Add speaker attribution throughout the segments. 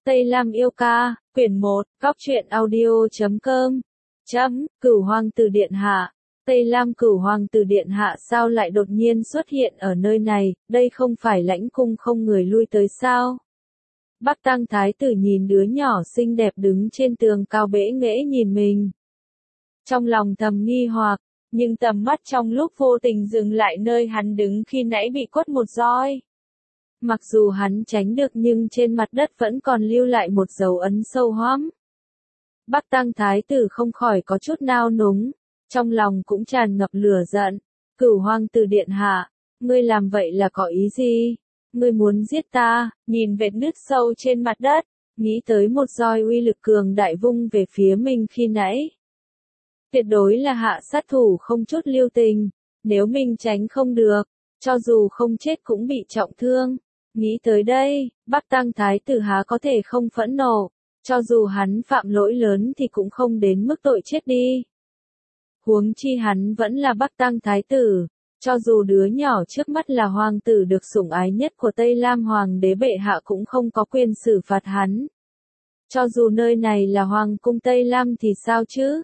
Speaker 1: Tây Lam yêu ca, quyển 1, góc truyện audio.com. Cửu hoàng tử điện hạ. Tây Lam cửu hoàng tử điện hạ sao lại đột nhiên xuất hiện ở nơi này, đây không phải lãnh cung không người lui tới sao? Bắc Tang thái tử nhìn đứa nhỏ xinh đẹp đứng trên tường cao bẽ nghễ nhìn mình. Trong lòng thầm nghi hoặc, nhưng tầm mắt trong lúc vô tình dừng lại nơi hắn đứng khi nãy bị quất một roi. Mặc dù hắn tránh được nhưng trên mặt đất vẫn còn lưu lại một dấu ấn sâu hoắm. Bắc Tang thái tử không khỏi có chút nao núng, trong lòng cũng tràn ngập lửa giận. Cửu hoàng tử điện hạ, ngươi làm vậy là có ý gì? Ngươi muốn giết ta? Nhìn vệt nứt sâu trên mặt đất, nghĩ tới một roi uy lực cường đại vung về phía mình khi nãy. Tuyệt đối là hạ sát thủ không chút lưu tình, nếu mình tránh không được, cho dù không chết cũng bị trọng thương. Nghĩ tới đây, Bắc Tang thái tử há có thể không phẫn nộ, cho dù hắn phạm lỗi lớn thì cũng không đến mức tội chết đi. Huống chi hắn vẫn là Bắc Tang thái tử, cho dù đứa nhỏ trước mắt là hoàng tử được sủng ái nhất của Tây Lam hoàng đế bệ hạ cũng không có quyền xử phạt hắn. Cho dù nơi này là hoàng cung Tây Lam thì sao chứ?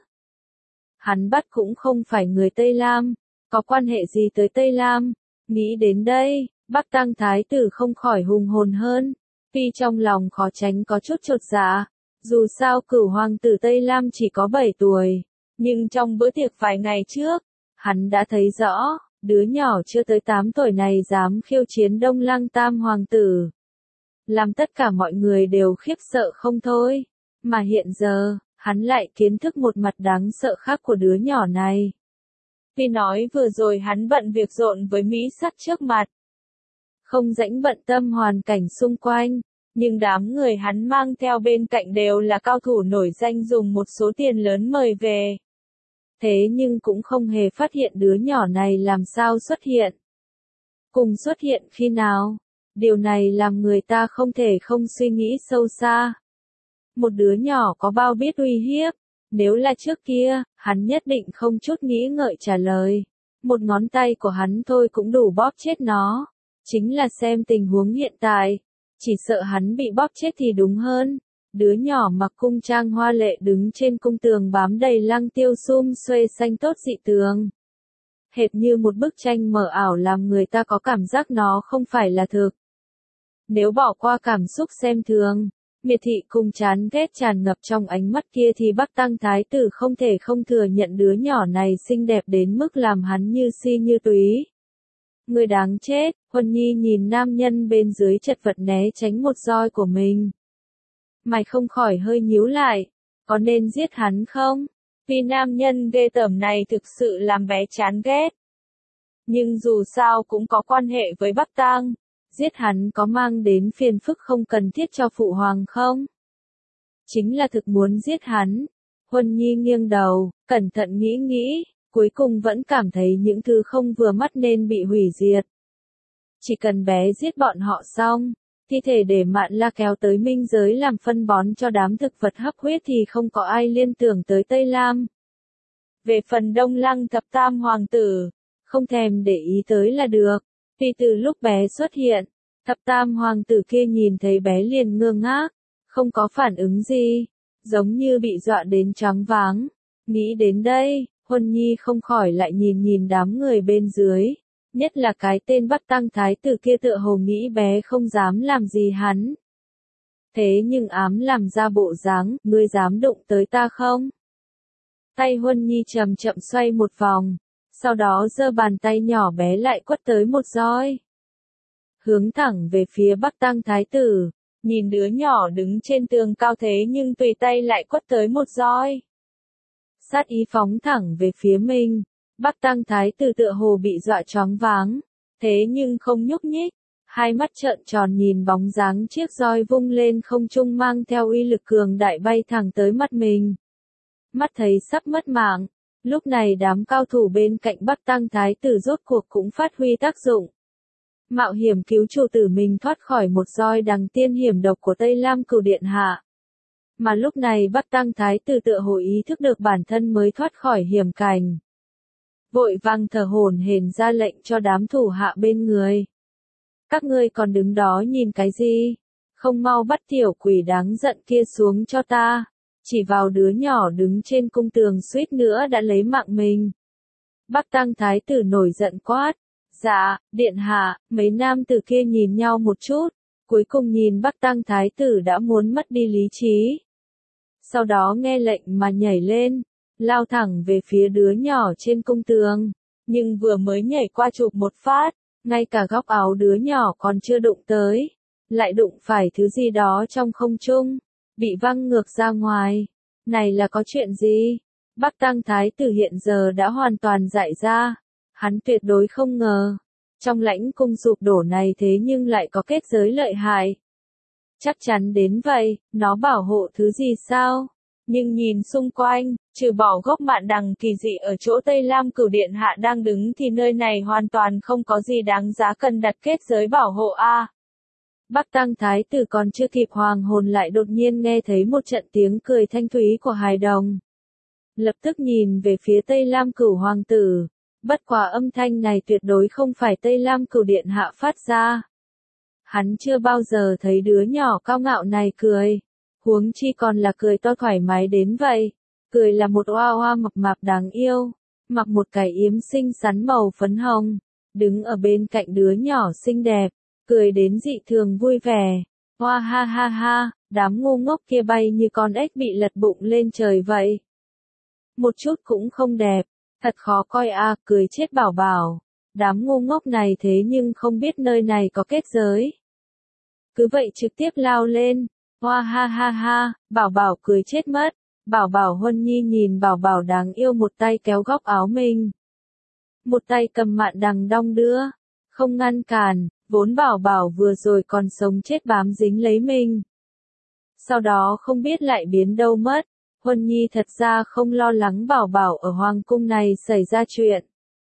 Speaker 1: Hắn bắt cũng không phải người Tây Lam, có quan hệ gì tới Tây Lam? Nghĩ đến đây, Bắc Tang thái tử không khỏi hùng hồn hơn, tuy trong lòng khó tránh có chút chột dạ. Dù sao cửu hoàng tử Tây Lam chỉ có 7 tuổi, nhưng trong bữa tiệc vài ngày trước, hắn đã thấy rõ, đứa nhỏ chưa tới 8 tuổi này dám khiêu chiến Đông Lăng Tam hoàng tử. Làm tất cả mọi người đều khiếp sợ không thôi, mà hiện giờ, hắn lại kiến thức một mặt đáng sợ khác của đứa nhỏ này. Tuy nói vừa rồi hắn bận việc rộn với mỹ sắc trước mặt, không rảnh bận tâm hoàn cảnh xung quanh, nhưng đám người hắn mang theo bên cạnh đều là cao thủ nổi danh dùng một số tiền lớn mời về. Thế nhưng cũng không hề phát hiện đứa nhỏ này làm sao xuất hiện. Cùng xuất hiện khi nào? Điều này làm người ta không thể không suy nghĩ sâu xa. Một đứa nhỏ có bao biết uy hiếp, nếu là trước kia, hắn nhất định không chút nghĩ ngợi trả lời. Một ngón tay của hắn thôi cũng đủ bóp chết nó. Chính là xem tình huống hiện tại, chỉ sợ hắn bị bóp chết thì đúng hơn. Đứa nhỏ mặc cung trang hoa lệ đứng trên cung tường bám đầy lăng tiêu sum xuê xanh tốt dị tường. Hệt như một bức tranh mờ ảo làm người ta có cảm giác nó không phải là thực. Nếu bỏ qua cảm xúc xem thường, miệt thị cùng chán ghét tràn ngập trong ánh mắt kia thì Bắc Tang thái tử không thể không thừa nhận đứa nhỏ này xinh đẹp đến mức làm hắn như si như túy. Người đáng chết, Huân Nhi nhìn nam nhân bên dưới chật vật né tránh một roi của mình. Mày không khỏi hơi nhíu lại, có nên giết hắn không? Vì nam nhân ghê tởm này thực sự làm bé chán ghét. Nhưng dù sao cũng có quan hệ với Bắc Tang, giết hắn có mang đến phiền phức không cần thiết cho phụ hoàng không? Chính là thực muốn giết hắn. Huân Nhi nghiêng đầu, cẩn thận nghĩ nghĩ, cuối cùng vẫn cảm thấy những thứ không vừa mắt nên bị hủy diệt. Chỉ cần bé giết bọn họ xong, thi thể để Mạn La kéo tới minh giới làm phân bón cho đám thực vật hấp huyết thì không có ai liên tưởng tới Tây Lam. Về phần Đông Lăng thập tam hoàng tử, không thèm để ý tới là được. Tuy từ lúc bé xuất hiện, thập tam hoàng tử kia nhìn thấy bé liền ngơ ngác, không có phản ứng gì, giống như bị dọa đến choáng váng. Nghĩ đến đây, Huân Nhi không khỏi lại nhìn đám người bên dưới. Nhất là cái tên Bắc Tang thái tử kia tựa hồ nghĩ bé không dám làm gì hắn. Thế nhưng ám làm ra bộ dáng, ngươi dám đụng tới ta không? Tay Huân Nhi chậm chậm xoay một vòng, sau đó giơ bàn tay nhỏ bé lại quất tới một roi. Hướng thẳng về phía Bắc Tang thái tử, nhìn đứa nhỏ đứng trên tường cao thế nhưng tùy tay lại quất tới một roi. Sát ý phóng thẳng về phía mình. Bắc Tang thái tử tựa hồ bị dọa choáng váng, thế nhưng không nhúc nhích, hai mắt trợn tròn nhìn bóng dáng chiếc roi vung lên không trung mang theo uy lực cường đại bay thẳng tới mắt mình. Mắt thấy sắp mất mạng, lúc này đám cao thủ bên cạnh Bắc Tang thái tử rốt cuộc cũng phát huy tác dụng. Mạo hiểm cứu chủ tử mình thoát khỏi một roi đằng tiên hiểm độc của Tây Lam cửu điện hạ. Mà lúc này Bắc Tang thái tử tựa hồ ý thức được bản thân mới thoát khỏi hiểm cảnh. Vội vàng thở hổn hển ra lệnh cho đám thủ hạ bên người. Các ngươi còn đứng đó nhìn cái gì? không mau bắt tiểu quỷ đáng giận kia xuống cho ta. Chỉ vào đứa nhỏ đứng trên cung tường suýt nữa đã lấy mạng mình. Bắc Tăng Thái tử nổi giận quát. Dạ, điện hạ, mấy nam tử kia nhìn nhau một chút, cuối cùng nhìn Bắc Tăng Thái tử đã muốn mất đi lý trí. Sau đó nghe lệnh mà nhảy lên, lao thẳng về phía đứa nhỏ trên cung tường, nhưng vừa mới nhảy qua chụp một phát, ngay cả góc áo đứa nhỏ còn chưa đụng tới, lại đụng phải thứ gì đó trong không trung, bị văng ngược ra ngoài. Này là có chuyện gì? Bắc Tăng Thái tử hiện giờ đã hoàn toàn dại ra, hắn tuyệt đối không ngờ, trong lãnh cung sụp đổ này thế nhưng lại có kết giới lợi hại. Chắc chắn đến vậy, nó bảo hộ thứ gì sao? Nhưng nhìn xung quanh, trừ bỏ gốc mạn đằng kỳ dị ở chỗ Tây Lam Cửu Điện Hạ đang đứng thì nơi này hoàn toàn không có gì đáng giá cần đặt kết giới bảo hộ a. Bắc Tăng Thái tử còn chưa kịp hoàng hồn lại đột nhiên nghe thấy một trận tiếng cười thanh thúy của hài đồng. Lập tức nhìn về phía Tây Lam Cửu hoàng tử, bất quả âm thanh này tuyệt đối không phải Tây Lam Cửu Điện Hạ phát ra. Hắn chưa bao giờ thấy đứa nhỏ cao ngạo này cười, huống chi còn là cười to thoải mái đến vậy. Cười là một oa oa mập mạp đáng yêu, mặc một cái yếm xinh xắn màu phấn hồng, đứng ở bên cạnh đứa nhỏ xinh đẹp, cười đến dị thường vui vẻ. Hoa ha ha ha, đám ngu ngốc kia bay như con ếch bị lật bụng lên trời vậy. Một chút cũng không đẹp, thật khó coi a, cười chết bảo bảo. Đám ngu ngốc này thế nhưng không biết nơi này có kết giới. Cứ vậy trực tiếp lao lên, hoa ha ha ha, bảo bảo cười chết mất. Bảo bảo Huân Nhi nhìn bảo bảo đáng yêu một tay kéo góc áo mình. Một tay cầm mạn đằng đong đưa, không ngăn cản, vốn bảo bảo vừa rồi còn sống chết bám dính lấy mình. Sau đó không biết lại biến đâu mất, Huân Nhi thật ra không lo lắng bảo bảo ở hoàng cung này xảy ra chuyện.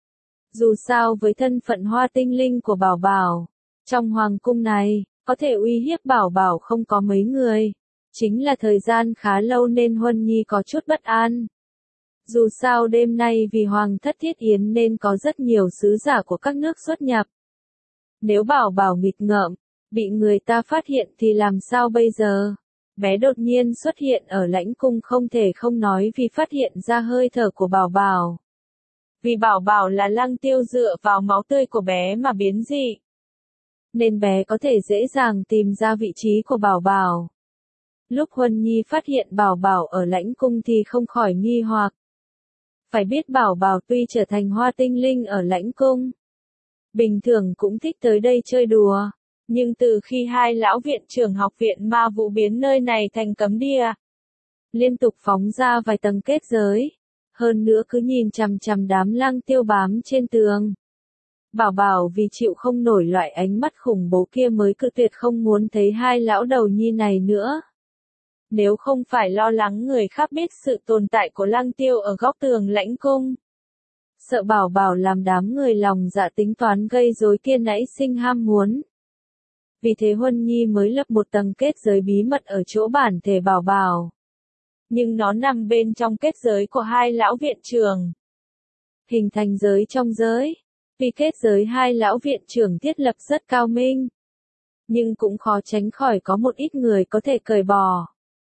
Speaker 1: Dù sao với thân phận hoa tinh linh của bảo bảo, trong hoàng cung này, có thể uy hiếp bảo bảo không có mấy người. Chính là thời gian khá lâu nên Huân Nhi có chút bất an. Dù sao đêm nay vì Hoàng thất thiết yến nên có rất nhiều sứ giả của các nước xuất nhập. Nếu bảo bảo nghịch ngợm, bị người ta phát hiện thì làm sao bây giờ? Bé đột nhiên xuất hiện ở lãnh cung không thể không nói vì phát hiện ra hơi thở của bảo bảo. Vì bảo bảo là Lăng Tiêu dựa vào máu tươi của bé mà biến dị, nên bé có thể dễ dàng tìm ra vị trí của bảo bảo. Lúc Huân Nhi phát hiện bảo bảo ở lãnh cung thì không khỏi nghi hoặc. Phải biết bảo bảo tuy trở thành hoa tinh linh ở lãnh cung, bình thường cũng thích tới đây chơi đùa, nhưng từ khi hai lão viện trưởng học viện ma vụ biến nơi này thành cấm địa, liên tục phóng ra vài tầng kết giới, hơn nữa cứ nhìn chằm chằm đám Lăng Tiêu bám trên tường. Bảo bảo vì chịu không nổi loại ánh mắt khủng bố kia mới cự tuyệt không muốn thấy hai lão đầu nhi này nữa. Nếu không phải lo lắng người khác biết sự tồn tại của Lăng Tiêu ở góc tường lãnh cung, sợ bảo bảo làm đám người lòng dạ tính toán gây rối kia nảy sinh ham muốn. Vì thế Huân Nhi mới lập một tầng kết giới bí mật ở chỗ bản thể bảo bảo. Nhưng nó nằm bên trong kết giới của hai lão viện trưởng, hình thành giới trong giới. Vì kết giới hai lão viện trưởng thiết lập rất cao minh, nhưng cũng khó tránh khỏi có một ít người có thể cởi bỏ.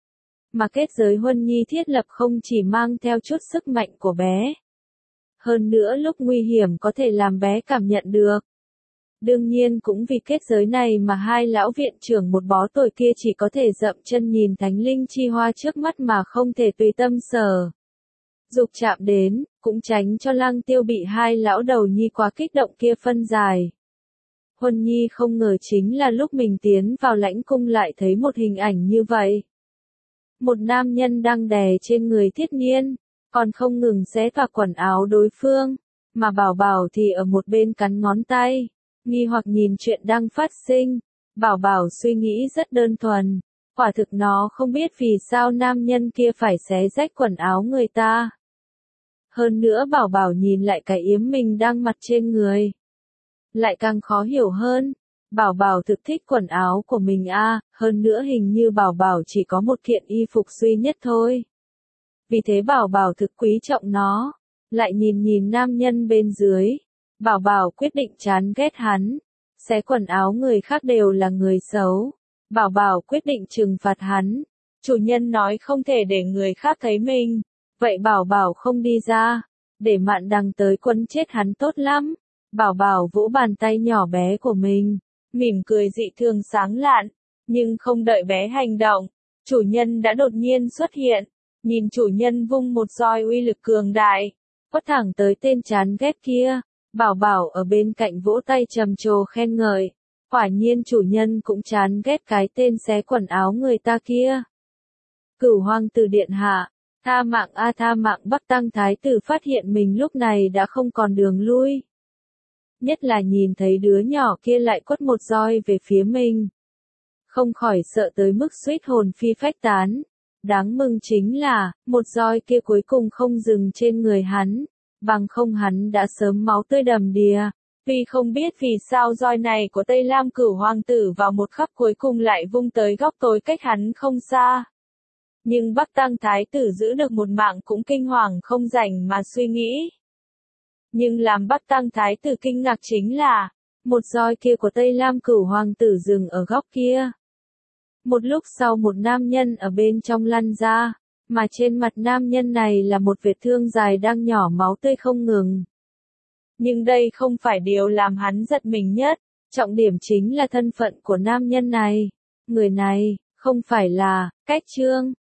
Speaker 1: Mà kết giới Huân Nhi thiết lập không chỉ mang theo chút sức mạnh của bé, hơn nữa lúc nguy hiểm có thể làm bé cảm nhận được. Đương nhiên cũng vì kết giới này mà hai lão viện trưởng một bó tuổi kia chỉ có thể dậm chân nhìn thánh linh chi hoa trước mắt mà không thể tùy tâm sở dục chạm đến, cũng tránh cho Lăng Tiêu bị hai lão đầu nhi quá kích động kia phân giải. Huân Nhi không ngờ chính là lúc mình tiến vào lãnh cung lại thấy một hình ảnh như vậy. Một nam nhân đang đè trên người Thiết Nhiên, còn không ngừng xé toạc quần áo đối phương, mà bảo bảo thì ở một bên cắn ngón tay, nghi hoặc nhìn chuyện đang phát sinh. Bảo bảo suy nghĩ rất đơn thuần, quả thực nó không biết vì sao nam nhân kia phải xé rách quần áo người ta. Hơn nữa bảo bảo nhìn lại cái yếm mình đang mặc trên người, lại càng khó hiểu hơn. Bảo bảo thực thích quần áo của mình hơn nữa hình như bảo bảo chỉ có một kiện y phục duy nhất thôi. Vì thế bảo bảo thực quý trọng nó. Lại nhìn nhìn nam nhân bên dưới, bảo bảo quyết định chán ghét hắn. Xé quần áo người khác đều là người xấu, Bảo Bảo quyết định trừng phạt hắn. Chủ nhân nói không thể để người khác thấy mình. Vậy Bảo Bảo không đi ra. Để Mạn Đằng tới quấn chết hắn tốt lắm. Bảo Bảo vỗ bàn tay nhỏ bé của mình. Mỉm cười dị thường sáng lạn. Nhưng không đợi bé hành động. Chủ nhân đã đột nhiên xuất hiện. Nhìn chủ nhân vung một roi uy lực cường đại. Quất thẳng tới tên chán ghét kia. Bảo Bảo ở bên cạnh vỗ tay trầm trồ khen ngợi. Quả nhiên chủ nhân cũng chán ghét cái tên xé quần áo người ta kia. Cửu Hoàng tử điện hạ, tha mạng a tha mạng. Bắc Tăng Thái tử phát hiện mình lúc này đã không còn đường lui. Nhất là nhìn thấy đứa nhỏ kia lại quất một roi về phía mình. Không khỏi sợ tới mức suýt hồn phi phách tán. Đáng mừng chính là, một roi kia cuối cùng không dừng trên người hắn. Bằng không hắn đã sớm máu tươi đầm đìa. Vì không biết vì sao roi này của Tây Lam Cửu Hoàng tử vào một khắc cuối cùng lại vung tới góc tối cách hắn không xa. Nhưng Bắc Tăng Thái tử giữ được một mạng cũng kinh hoàng không rảnh mà suy nghĩ. Nhưng làm Bắc Tăng Thái tử kinh ngạc chính là, một roi kia của Tây Lam Cửu Hoàng tử dừng ở góc kia. Một lúc sau một nam nhân ở bên trong lăn ra, mà trên mặt nam nhân này là một vết thương dài đang nhỏ máu tươi không ngừng. Nhưng đây không phải điều làm hắn giật mình nhất, trọng điểm chính là thân phận của nam nhân này. Người này, không phải là, Cách Trương.